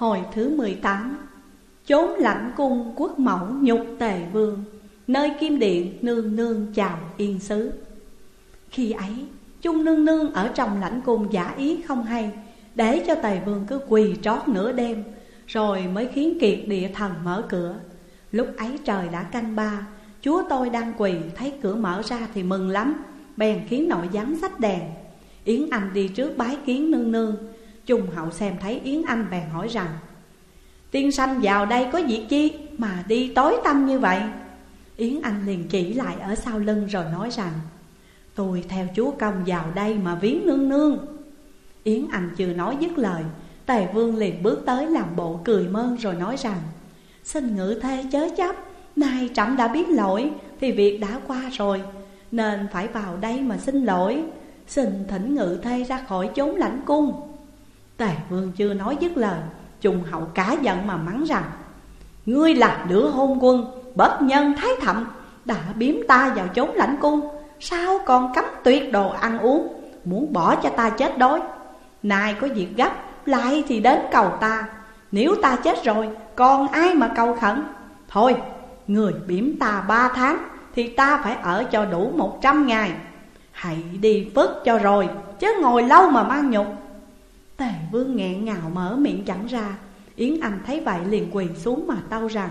Hồi thứ 18. Chốn lãnh cung quốc mẫu nhục Tề Vương, nơi kim điện nương nương chào yên xứ. Khi ấy Chung nương nương ở trong lãnh cung giả ý không hay, để cho Tề Vương cứ quỳ trót nửa đêm, rồi mới khiến kiệt địa thần mở cửa. Lúc ấy trời đã canh 3, chúa tôi đang quỳ, thấy cửa mở ra thì mừng lắm, bèn khiến nội giám xách đèn. Yến Anh đi trước bái kiến nương nương. Trung hậu xem thấy Yến Anh bèn hỏi rằng: tiên sanh vào đây có việc chi mà đi tối tăm như vậy? Yến Anh liền chỉ lại ở sau lưng rồi nói rằng: tôi theo chúa công vào đây mà viếng nương nương. Yến Anh chưa nói dứt lời, Tề Vương liền bước tới làm bộ cười mơn rồi nói rằng: xin ngự thê chớ chấp, nay trẫm đã biết lỗi thì việc đã qua rồi, nên phải vào đây mà xin lỗi. Xin thỉnh ngự thê ra khỏi chốn lãnh cung. Tề Vương chưa nói dứt lời, Trung hậu cả giận mà mắng rằng: ngươi là đứa hôn quân, bất nhân thái thậm, đã biếm ta vào chốn lãnh cung, sao còn cấm tuyệt đồ ăn uống, muốn bỏ cho ta chết đói. Nay có việc gấp lại thì đến cầu ta, nếu ta chết rồi còn ai mà cầu khẩn. Thôi, người biếm ta 3 tháng thì ta phải ở cho đủ 100 ngày. Hãy đi phất cho rồi, chứ ngồi lâu mà mang nhục. Tề Vương nghẹn ngào mở miệng chẳng ra. Yến Anh thấy vậy liền quỳ xuống mà tâu rằng: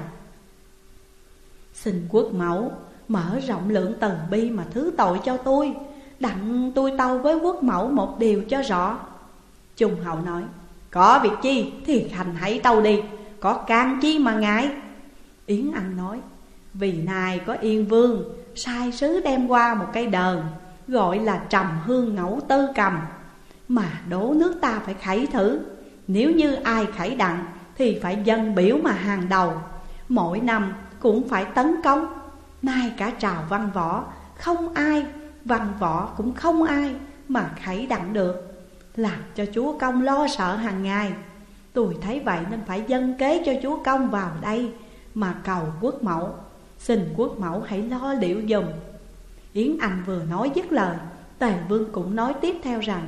xin quốc mẫu mở rộng lượng từ bi mà thứ tội cho tôi, đặng tôi tâu với quốc mẫu một điều cho rõ. Trung hậu nói: có việc chi thì hành hãy tâu đi, có can chi mà ngại. Yến Anh nói: vì nay có Yên Vương sai sứ đem qua một cây đờn, gọi là Trầm Hương Ngẫu Tư Cầm, mà đố nước ta phải khẩy thử. Nếu như ai khẩy đặng thì phải dâng biểu mà hàng đầu, mỗi năm cũng phải tấn công. Nay cả trào văn võ không ai, văn võ cũng không ai mà khẩy đặng được, làm cho chúa công lo sợ hàng ngày. Tôi thấy vậy nên phải dâng kế cho chúa công vào đây mà cầu quốc mẫu, xin quốc mẫu hãy lo liệu giùm. Yến Anh vừa nói dứt lời, Tề Vương cũng nói tiếp theo rằng: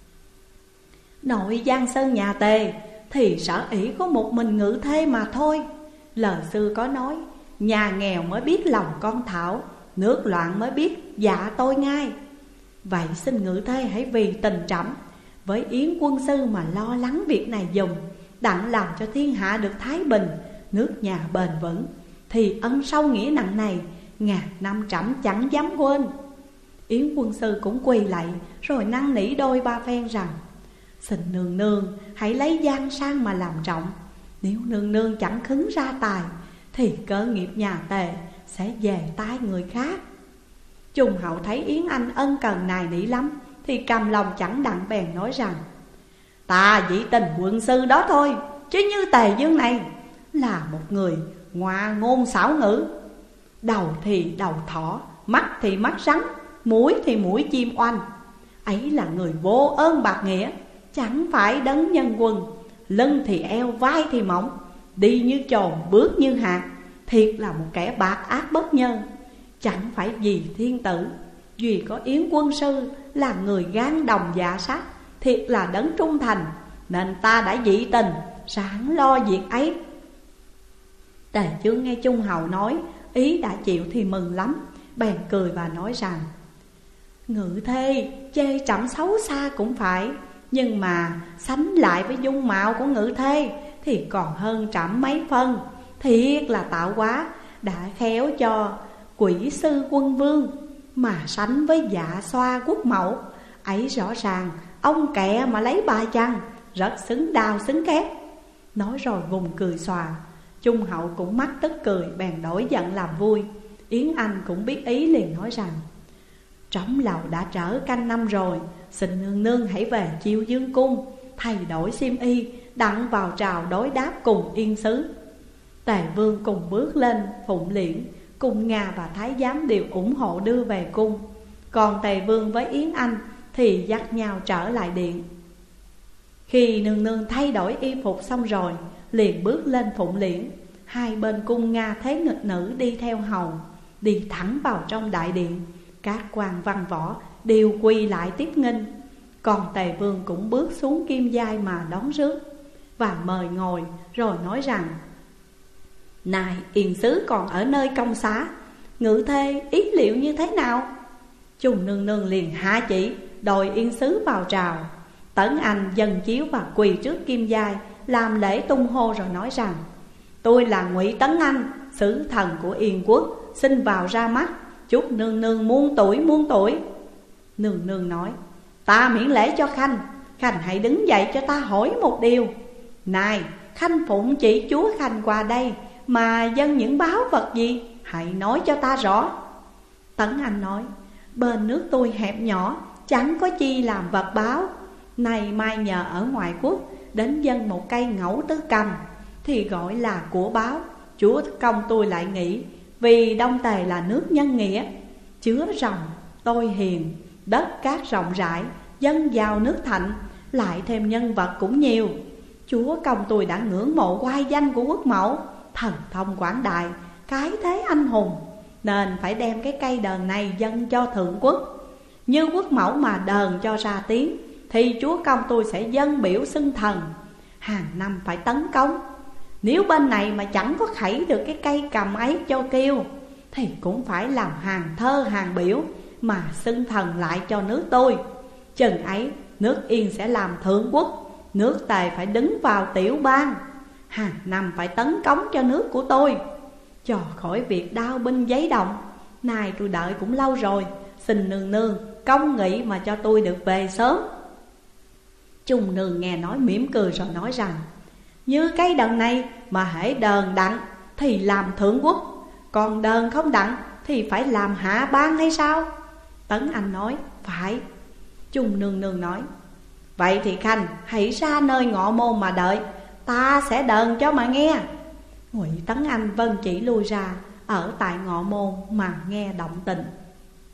nội giang sơn nhà Tề thì sở ỷ có một mình ngự thê mà thôi. Lời xưa có nói: nhà nghèo mới biết lòng con thảo, nước loạn mới biết dạ tôi ngay. Vậy xin ngự thê hãy vì tình trẫm với Yến quân sư mà lo lắng việc này dùng, đặng làm cho thiên hạ được thái bình, nước nhà bền vững, thì ân sâu nghĩa nặng này ngàn năm trẫm chẳng dám quên. Yến quân sư cũng quỳ lạy rồi năn nỉ đôi ba phen rằng: xin nương nương hãy lấy gian sang mà làm trọng, nếu nương nương chẳng khứng ra tài thì cơ nghiệp nhà Tề sẽ về tay người khác. Trung hậu thấy Yến Anh ân cần nài nỉ lắm thì cầm lòng chẳng đặng, bèn nói rằng: ta chỉ tình quân sư đó thôi, chứ như Tề Dương này là một người ngoa ngôn xảo ngữ, đầu thì đầu thỏ, mắt thì mắt rắn, mũi thì mũi chim oanh. Ấy là người vô ơn bạc nghĩa, chẳng phải đấng nhân quân. Lưng thì eo, vai thì mỏng, đi như chồn bước như hạt, thiệt là một kẻ bạc ác bất nhân. Chẳng phải vì thiên tử, duy có Yến quân sư là người gan đồng dạ sắt, thiệt là đấng trung thành, nên ta đã dị tình sẵn lo việc ấy. Tề Chương nghe Trung hậu nói ý đã chịu thì mừng lắm, bèn cười và nói rằng: ngự thê chê trẫm xấu xa cũng phải, nhưng mà sánh lại với dung mạo của ngự thê thì còn hơn trẫm mấy phân. Thiệt là tạo hóa đã khéo cho quỷ sư quân vương mà sánh với dạ xoa quốc mẫu. Ấy rõ ràng ông kẹ mà lấy bà chăng, rất xứng đào xứng kép. Nói rồi vùng cười xòa. Trung hậu cũng mắt tức cười, bèn đổi giận làm vui. Yến Anh cũng biết ý liền nói rằng: trẫm lầu đã trở canh năm rồi, xin nương nương hãy về Chiêu Dương cung thay đổi xiêm y, đặng vào trào đối đáp cùng yên xứ. Tề Vương cùng bước lên phụng liễn, cùng Nga và Thái giám đều ủng hộ đưa về cung. Còn Tề Vương với Yến Anh thì dắt nhau trở lại điện. Khi nương nương thay đổi y phục xong rồi, liền bước lên phụng liễn. Hai bên cung Nga thế nghịch nữ đi theo hầu, đi thẳng vào trong đại điện. Các quan văn võ đều quỳ lại tiếp nghinh. Còn Tề Vương cũng bước xuống kim giai mà đón rước. và mời ngồi, rồi nói rằng: Này Yên Sứ còn ở nơi công xá, ngự thê ý liệu như thế nào? Chung nương nương liền hạ chỉ đòi Yên Sứ vào trào. Tấn Anh dâng chiếu và quỳ trước Kim Giai, làm lễ tung hô rồi nói rằng: Tôi là Ngụy Tấn Anh, sứ thần của Yên quốc, xin vào ra mắt, chúc nương nương muôn tuổi muôn tuổi. Nương nương nói: Ta miễn lễ cho Khanh, Khanh hãy đứng dậy cho ta hỏi một điều. Này, Khanh phụng chỉ chúa Khanh qua đây mà dâng những báu vật gì, hãy nói cho ta rõ. Tấn Anh nói: Bên nước tôi hẹp nhỏ, chẳng có chi làm vật báo. Này mai nhờ ở ngoại quốc đến dâng một cây ngẫu tứ cầm, thì gọi là của báo. Chúa công tôi lại nghĩ, vì Đông Tề là nước nhân nghĩa, chứa rồng, tôi hiền, đất cát rộng rãi, dân giàu nước thạnh, lại thêm nhân vật cũng nhiều. Chúa công tôi đã ngưỡng mộ oai danh của quốc mẫu, thần thông quảng đại, cái thế anh hùng, nên phải đem cái cây đờn này dâng cho thượng quốc. Như quốc mẫu mà đờn cho ra tiếng, thì chúa công tôi sẽ dâng biểu xưng thần, hàng năm phải tấn công. Nếu bên này mà chẳng có khẩy được cái cây cầm ấy cho kêu, thì cũng phải làm hàng thơ hàng biểu mà xưng thần lại cho nước tôi. Chừng ấy nước Yên sẽ làm thượng quốc, nước Tề phải đứng vào tiểu bang, hàng năm phải tấn cống cho nước của tôi, cho khỏi việc đao binh giấy động. Này tôi đợi cũng lâu rồi, xin nương nương công nghị mà cho tôi được về sớm. Chung nương nghe nói mỉm cười rồi nói rằng: Như cây đờn này mà hễ đờn đặng thì làm thượng quốc, còn đờn không đặng thì phải làm hạ bang hay sao? Tấn Anh nói: Phải. Chung nương nương nói: Vậy thì Khanh hãy ra nơi ngọ môn mà đợi, ta sẽ đờn cho mà nghe. Ngụy Tấn Anh vâng chỉ lui ra, ở tại ngọ môn mà nghe động tình.